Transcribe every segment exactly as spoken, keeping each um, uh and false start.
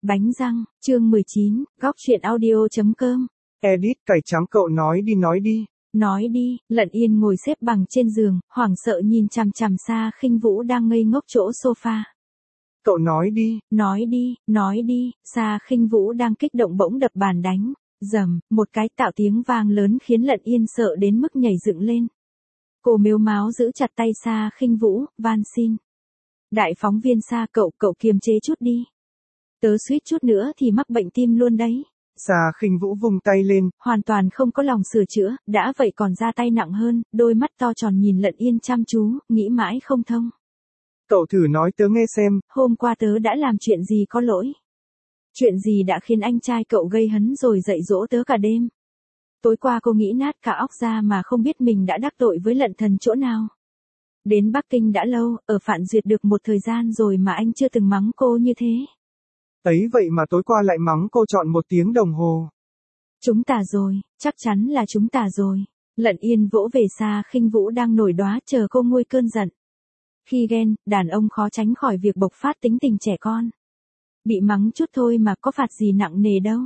Bánh răng, chương mười chín, góc truyện audio.com. Edit cải trắng cậu nói đi nói đi. Nói đi, Lận Yên ngồi xếp bằng trên giường, hoảng sợ nhìn chằm chằm Sa Khinh Vũ đang ngây ngốc chỗ sofa. Cậu nói đi. Nói đi, nói đi, Sa Khinh Vũ đang kích động bỗng đập bàn đánh. Rầm, một cái tạo tiếng vang lớn khiến Lận Yên sợ đến mức nhảy dựng lên. Cô mếu máo giữ chặt tay Sa Khinh Vũ, van xin. Đại phóng viên Sa cậu, cậu kiềm chế chút đi. Tớ suýt chút nữa thì mắc bệnh tim luôn đấy. Sa Khinh Vũ vung tay lên. Hoàn toàn không có lòng sửa chữa, đã vậy còn ra tay nặng hơn, đôi mắt to tròn nhìn Lận Yên chăm chú, nghĩ mãi không thông. Cậu thử nói tớ nghe xem. Hôm qua tớ đã làm chuyện gì có lỗi? Chuyện gì đã khiến anh trai cậu gây hấn rồi dạy dỗ tớ cả đêm? Tối qua cô nghĩ nát cả óc ra mà không biết mình đã đắc tội với Lận Thần chỗ nào. Đến Bắc Kinh đã lâu, ở Phạn Duyệt được một thời gian rồi mà anh chưa từng mắng cô như thế. Ấy vậy mà tối qua lại mắng cô trọn một tiếng đồng hồ. Chúng ta rồi, chắc chắn là chúng ta rồi. Lận Yên vỗ về Sa Khinh Vũ đang nổi đoá chờ cô nguôi cơn giận. Khi ghen, đàn ông khó tránh khỏi việc bộc phát tính tình trẻ con. Bị mắng chút thôi mà có phạt gì nặng nề đâu.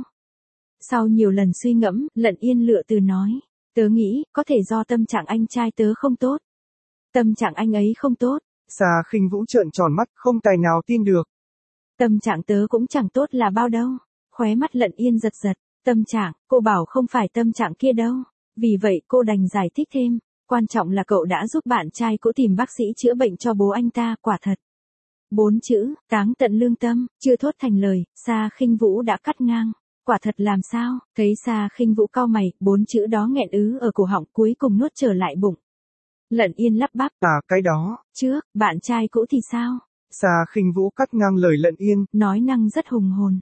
Sau nhiều lần suy ngẫm, Lận Yên lựa từ nói. Tớ nghĩ, có thể do tâm trạng anh trai tớ không tốt. Tâm trạng anh ấy không tốt. Sa Khinh Vũ trợn tròn mắt, không tài nào tin được. Tâm trạng tớ cũng chẳng tốt là bao đâu. Khóe mắt Lận Yên giật giật. Tâm trạng, cô bảo không phải tâm trạng kia đâu. Vì vậy cô đành giải thích thêm. Quan trọng là cậu đã giúp bạn trai cũ tìm bác sĩ chữa bệnh cho bố anh ta, quả thật. Bốn chữ, táng tận lương tâm, chưa thốt thành lời, Sa Khinh Vũ đã cắt ngang. Quả thật làm sao? Thấy Sa Khinh Vũ cau mày, bốn chữ đó nghẹn ứ ở cổ họng cuối cùng nuốt trở lại bụng. Lận Yên lắp bắp. À cái đó. Trước, bạn trai cũ thì sao? Sa Khinh Vũ cắt ngang lời Lận Yên. Nói năng rất hùng hồn.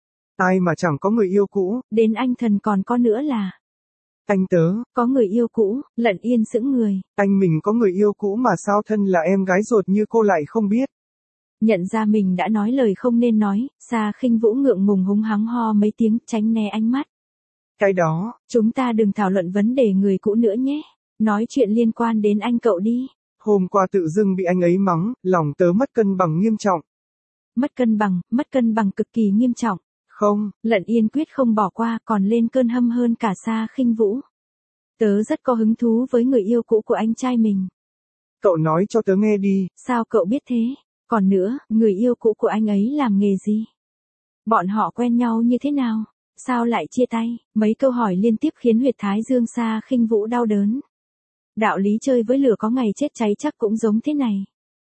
Ai mà chẳng có người yêu cũ. Đến anh Thần còn có nữa là. Anh tớ. Có người yêu cũ, Lận Yên sững người. Anh mình có người yêu cũ mà sao thân là em gái ruột như cô lại không biết. Nhận ra mình đã nói lời không nên nói, Sa Khinh Vũ ngượng ngùng húng hắng ho mấy tiếng tránh né ánh mắt. Cái đó. Chúng ta đừng thảo luận vấn đề người cũ nữa nhé. Nói chuyện liên quan đến anh cậu đi. Hôm qua tự dưng bị anh ấy mắng, lòng tớ mất cân bằng nghiêm trọng. Mất cân bằng, mất cân bằng cực kỳ nghiêm trọng. Không. Lận Yên quyết không bỏ qua còn lên cơn hâm hơn cả Sa Khinh Vũ. Tớ rất có hứng thú với người yêu cũ của anh trai mình. Cậu nói cho tớ nghe đi. Sao cậu biết thế? Còn nữa, người yêu cũ của anh ấy làm nghề gì? Bọn họ quen nhau như thế nào? Sao lại chia tay? Mấy câu hỏi liên tiếp khiến huyệt thái dương Sa Khinh Vũ đau đớn. Đạo lý chơi với lửa có ngày chết cháy chắc cũng giống thế này.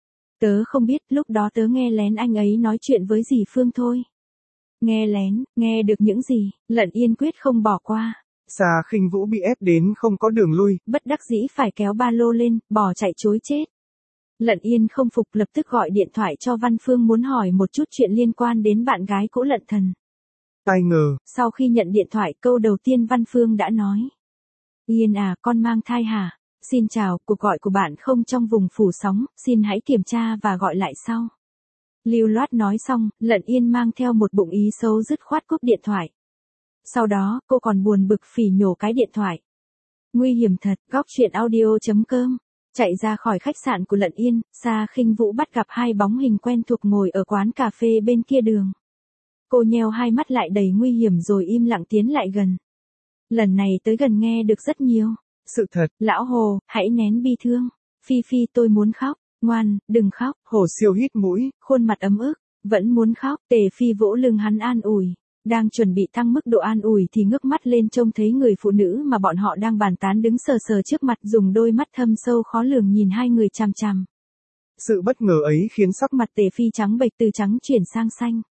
Tớ không biết, lúc đó tớ nghe lén anh ấy nói chuyện với dì Phương thôi. Nghe lén, nghe được những gì? Lận Yên quyết không bỏ qua. Sa Khinh Vũ bị ép đến không có đường lui. Bất đắc dĩ phải kéo ba lô lên, bỏ chạy chối chết. Lận Yên không phục lập tức gọi điện thoại cho Văn Phương muốn hỏi một chút chuyện liên quan đến bạn gái cũ Lận Thần. Ai ngờ. Sau khi nhận điện thoại câu đầu tiên Văn Phương đã nói. Yên à, con mang thai hả? Xin chào, cuộc gọi của bạn không trong vùng phủ sóng, xin hãy kiểm tra và gọi lại sau. Lưu loát nói xong, Lận Yên mang theo một bụng ý xấu dứt khoát cúp điện thoại. Sau đó, cô còn buồn bực phỉ nhổ cái điện thoại. Nguy hiểm thật, góc truyện audio.com. Chạy ra khỏi khách sạn của Lận Yên, Sa Khinh Vũ bắt gặp hai bóng hình quen thuộc ngồi ở quán cà phê bên kia đường. Cô nheo hai mắt lại đầy nguy hiểm rồi im lặng tiến lại gần. Lần này tới gần nghe được rất nhiều. Sự thật. Lão Hồ, hãy nén bi thương. Phi Phi tôi muốn khóc. Ngoan, đừng khóc. Hồ Siêu hít mũi. Khuôn mặt ấm ức. Vẫn muốn khóc. Tề Phi vỗ lưng hắn an ủi. Đang chuẩn bị tăng mức độ an ủi thì ngước mắt lên trông thấy người phụ nữ mà bọn họ đang bàn tán đứng sờ sờ trước mặt dùng đôi mắt thâm sâu khó lường nhìn hai người chằm chằm. Sự bất ngờ ấy khiến sắc mặt Tề Phi trắng bệch từ trắng chuyển sang xanh.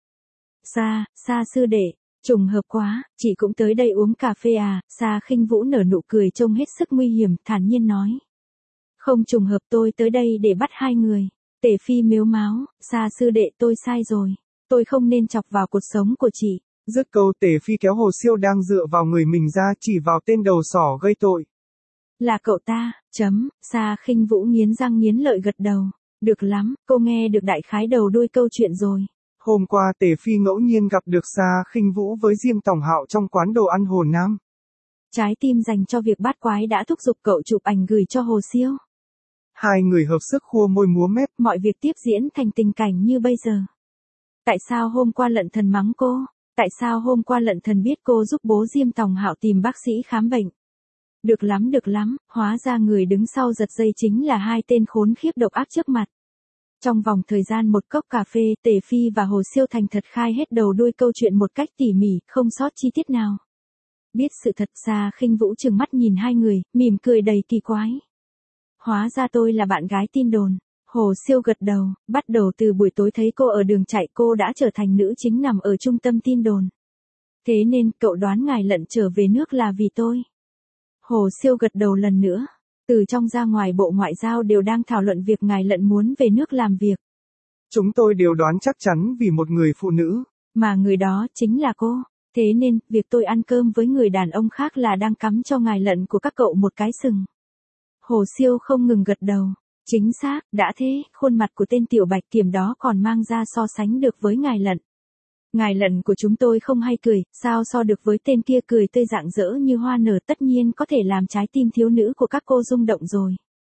Sa, Sa sư đệ, trùng hợp quá, chị cũng tới đây uống cà phê à? Sa Khinh Vũ nở nụ cười trông hết sức nguy hiểm, thản nhiên nói. Không trùng hợp tôi tới đây để bắt hai người. Tề Phi mếu máo, Sa sư đệ tôi sai rồi. Tôi không nên chọc vào cuộc sống của chị. Dứt câu Tề Phi kéo Hồ Siêu đang dựa vào người mình ra chỉ vào tên đầu sỏ gây tội. Là cậu ta, chấm, Sa Khinh Vũ nghiến răng nghiến lợi gật đầu. Được lắm, cô nghe được đại khái đầu đuôi câu chuyện rồi. Hôm qua Tề Phi ngẫu nhiên gặp được Sa Khinh Vũ với Diêm Tổng Hạo trong quán đồ ăn Hồ Nam. Trái tim dành cho việc bát quái đã thúc giục cậu chụp ảnh gửi cho Hồ Siêu. Hai người hợp sức khua môi múa mép. Mọi việc tiếp diễn thành tình cảnh như bây giờ. Tại sao hôm qua Lận Thần mắng cô? Tại sao hôm qua Lận Thần biết cô giúp bố Diêm Tòng Hạo tìm bác sĩ khám bệnh? Được lắm được lắm, hóa ra người đứng sau giật dây chính là hai tên khốn khiếp độc ác trước mặt. Trong vòng thời gian một cốc cà phê, Tề Phi và Hồ Siêu thành thật khai hết đầu đuôi câu chuyện một cách tỉ mỉ, không sót chi tiết nào. Biết sự thật, Sa Khinh Vũ trừng mắt nhìn hai người, mỉm cười đầy kỳ quái. Hóa ra tôi là bạn gái tin đồn. Hồ Siêu gật đầu, bắt đầu từ buổi tối thấy cô ở đường chạy cô đã trở thành nữ chính nằm ở trung tâm tin đồn. Thế nên cậu đoán ngài Lận trở về nước là vì tôi. Hồ Siêu gật đầu lần nữa. Từ trong ra ngoài Bộ Ngoại giao đều đang thảo luận việc ngài Lận muốn về nước làm việc. Chúng tôi đều đoán chắc chắn vì một người phụ nữ. Mà người đó chính là cô. Thế nên, việc tôi ăn cơm với người đàn ông khác là đang cắm cho ngài Lận của các cậu một cái sừng. Hồ Siêu không ngừng gật đầu. Chính xác, đã thế, khuôn mặt của tên tiểu bạch kiểm đó còn mang ra so sánh được với ngài Lận. Ngài Lận của chúng tôi không hay cười, sao so được với tên kia cười tươi rạng rỡ như hoa nở, tất nhiên có thể làm trái tim thiếu nữ của các cô rung động rồi.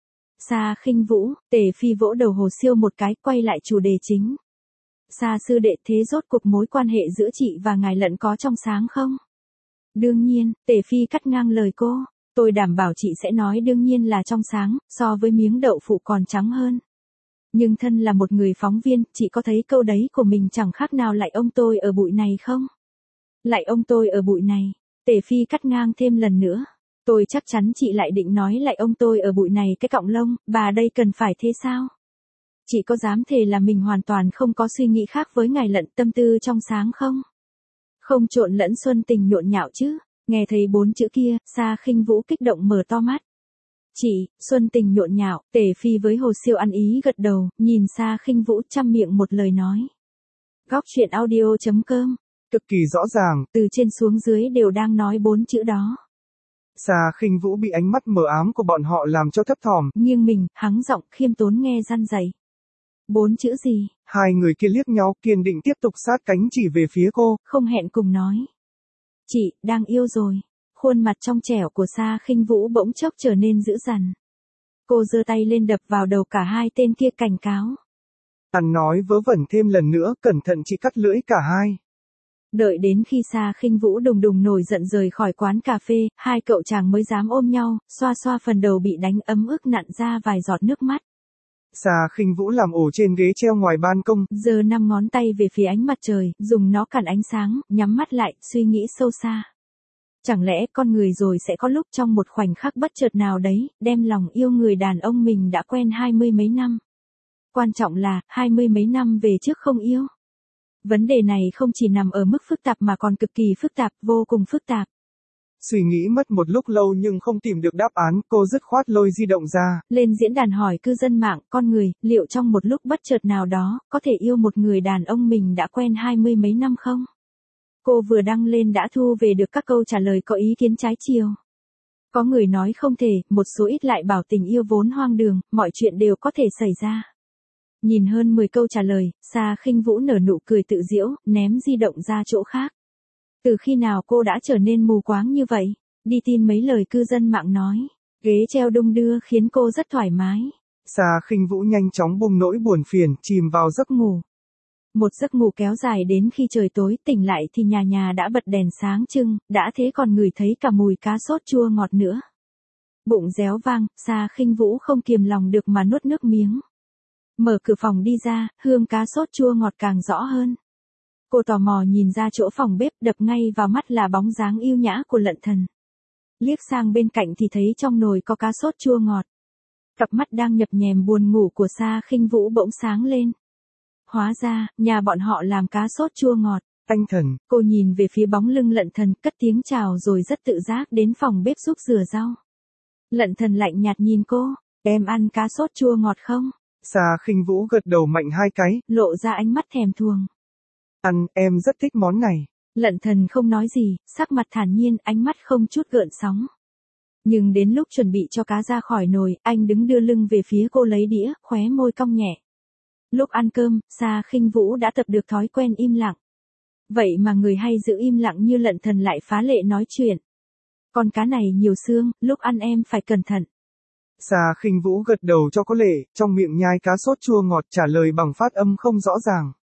Sa Khinh Vũ, Tề Phi vỗ đầu Hồ Siêu một cái, quay lại chủ đề chính. Sa sư đệ, thế rốt cuộc mối quan hệ giữa chị và ngài Lận có trong sáng không? Đương nhiên, Tề Phi cắt ngang lời cô. Tôi đảm bảo chị sẽ nói đương nhiên là trong sáng, so với miếng đậu phụ còn trắng hơn. Nhưng thân là một người phóng viên, chị có thấy câu đấy của mình chẳng khác nào lại ông tôi ở bụi này không? Lại ông tôi ở bụi này. Tề Phi cắt ngang thêm lần nữa. Tôi chắc chắn chị lại định nói lại ông tôi ở bụi này cái cọng lông, bà đây cần phải thế sao? Chị có dám thề là mình hoàn toàn không có suy nghĩ khác với ngài Lận, tâm tư trong sáng không? Không trộn lẫn xuân tình nhộn nhạo chứ? Nghe thấy bốn chữ kia, Sa Khinh Vũ kích động mở to mắt. Chị, xuân tình nhộn nhạo, Tề Phi với Hồ Siêu ăn ý gật đầu, nhìn Sa Khinh Vũ chăm miệng một lời nói. Góc truyện audio chấm com. Cực kỳ rõ ràng, từ trên xuống dưới đều đang nói bốn chữ đó. Sa Khinh Vũ bị ánh mắt mờ ám của bọn họ làm cho thấp thỏm. Nghiêng mình, hắng giọng khiêm tốn nghe răn dày. Bốn chữ gì? Hai người kia liếc nhau, kiên định tiếp tục sát cánh chỉ về phía cô. Không hẹn cùng nói. Chị, đang yêu rồi. Khuôn mặt trong trẻo của Sa Khinh Vũ bỗng chốc trở nên dữ dằn. Cô giơ tay lên đập vào đầu cả hai tên kia cảnh cáo. Hắn nói vớ vẩn thêm lần nữa, cẩn thận chị cắt lưỡi cả hai. Đợi đến khi Sa Khinh Vũ đùng đùng nổi giận rời khỏi quán cà phê, hai cậu chàng mới dám ôm nhau, xoa xoa phần đầu bị đánh ấm ức nặn ra vài giọt nước mắt. Sa Khinh Vũ làm ổ trên ghế treo ngoài ban công, giơ năm ngón tay về phía ánh mặt trời, dùng nó cản ánh sáng, nhắm mắt lại, suy nghĩ sâu xa. Chẳng lẽ con người rồi sẽ có lúc trong một khoảnh khắc bất chợt nào đấy, đem lòng yêu người đàn ông mình đã quen hai mươi mấy năm. Quan trọng là, hai mươi mấy năm về trước không yêu. Vấn đề này không chỉ nằm ở mức phức tạp mà còn cực kỳ phức tạp, vô cùng phức tạp. Suy nghĩ mất một lúc lâu nhưng không tìm được đáp án, cô dứt khoát lôi di động ra. Lên diễn đàn hỏi cư dân mạng, con người, liệu trong một lúc bất chợt nào đó, có thể yêu một người đàn ông mình đã quen hai mươi mấy năm không? Cô vừa đăng lên đã thu về được các câu trả lời có ý kiến trái chiều. Có người nói không thể, một số ít lại bảo tình yêu vốn hoang đường, mọi chuyện đều có thể xảy ra. Nhìn hơn mười câu trả lời, Sa Khinh Vũ nở nụ cười tự giễu, ném di động ra chỗ khác. Từ khi nào cô đã trở nên mù quáng như vậy? Đi tin mấy lời cư dân mạng nói. Ghế treo đung đưa khiến cô rất thoải mái. Sa Khinh Vũ nhanh chóng buông nỗi buồn phiền, chìm vào giấc ngủ. Một giấc ngủ kéo dài đến khi trời tối, tỉnh lại thì nhà nhà đã bật đèn sáng trưng, đã thế còn ngửi thấy cả mùi cá sốt chua ngọt nữa. Bụng réo vang, Sa Khinh Vũ không kiềm lòng được mà nuốt nước miếng. Mở cửa phòng đi ra, hương cá sốt chua ngọt càng rõ hơn. Cô tò mò nhìn ra chỗ phòng bếp, đập ngay vào mắt là bóng dáng yêu nhã của Lận Thần. Liếc sang bên cạnh thì thấy trong nồi có cá sốt chua ngọt. Cặp mắt đang nhập nhèm buồn ngủ của Sa Khinh Vũ bỗng sáng lên. Hóa ra, nhà bọn họ làm cá sốt chua ngọt. Anh Thần. Cô nhìn về phía bóng lưng Lận Thần, cất tiếng chào rồi rất tự giác đến phòng bếp giúp rửa rau. Lận Thần lạnh nhạt nhìn cô, em ăn cá sốt chua ngọt không? Sa Khinh Vũ gật đầu mạnh hai cái, lộ ra ánh mắt thèm thuồng. Ăn, em rất thích món này. Lận Thần không nói gì, sắc mặt thản nhiên, ánh mắt không chút gợn sóng. Nhưng đến lúc chuẩn bị cho cá ra khỏi nồi, anh đứng đưa lưng về phía cô lấy đĩa, khóe môi cong nhẹ. Lúc ăn cơm, Sa Khinh Vũ đã tập được thói quen im lặng. Vậy mà người hay giữ im lặng như Lận Thần lại phá lệ nói chuyện. Con cá này nhiều xương, lúc ăn em phải cẩn thận. Sa Khinh Vũ gật đầu cho có lệ, trong miệng nhai cá sốt chua ngọt trả lời bằng phát âm không rõ ràng.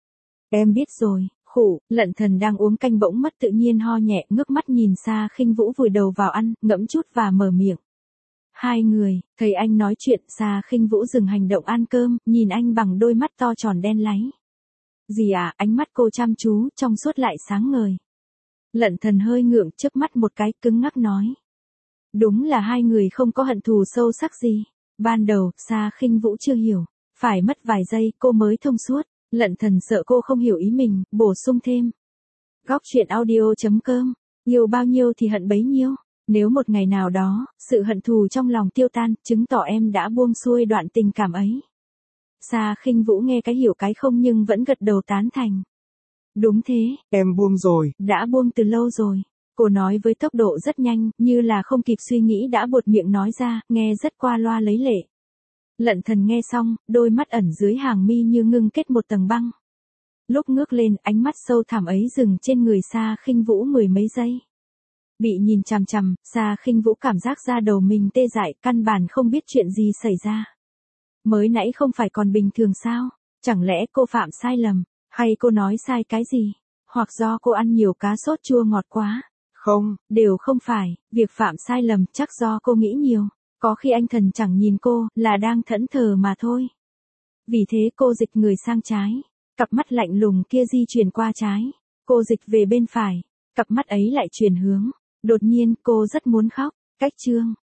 Em biết rồi, khụ, Lận Thần đang uống canh bỗng mất tự nhiên ho nhẹ, ngước mắt nhìn Sa Khinh Vũ vùi đầu vào ăn, ngẫm chút và mở miệng. Hai người, thấy anh nói chuyện, Sa Khinh Vũ dừng hành động ăn cơm, nhìn anh bằng đôi mắt to tròn đen láy. Gì à, ánh mắt cô chăm chú, trong suốt lại sáng ngời. Lận Thần hơi ngượng, chớp mắt một cái, cứng ngắc nói. Đúng là hai người không có hận thù sâu sắc gì. Ban đầu, Sa Khinh Vũ chưa hiểu. Phải mất vài giây, cô mới thông suốt. Lận Thần sợ cô không hiểu ý mình, bổ sung thêm. Góc truyện audio chấm com. Yêu bao nhiêu thì hận bấy nhiêu. Nếu một ngày nào đó, sự hận thù trong lòng tiêu tan, chứng tỏ em đã buông xuôi đoạn tình cảm ấy. Sa Khinh Vũ nghe cái hiểu cái không nhưng vẫn gật đầu tán thành. Đúng thế. Em buông rồi. Đã buông từ lâu rồi. Cô nói với tốc độ rất nhanh, như là không kịp suy nghĩ đã buột miệng nói ra, nghe rất qua loa lấy lệ. Lận Thần nghe xong, đôi mắt ẩn dưới hàng mi như ngưng kết một tầng băng. Lúc ngước lên, ánh mắt sâu thẳm ấy dừng trên người Sa Khinh Vũ mười mấy giây. Bị nhìn chằm chằm, Sa Khinh Vũ cảm giác da đầu mình tê dại, căn bản không biết chuyện gì xảy ra. Mới nãy không phải còn bình thường sao? Chẳng lẽ cô phạm sai lầm, hay cô nói sai cái gì? Hoặc do cô ăn nhiều cá sốt chua ngọt quá? Không, đều không phải, việc phạm sai lầm chắc do cô nghĩ nhiều. Có khi anh Thần chẳng nhìn cô, là đang thẫn thờ mà thôi. Vì thế cô dịch người sang trái. Cặp mắt lạnh lùng kia di chuyển qua trái. Cô dịch về bên phải. Cặp mắt ấy lại chuyển hướng. Đột nhiên cô rất muốn khóc. Cách chương.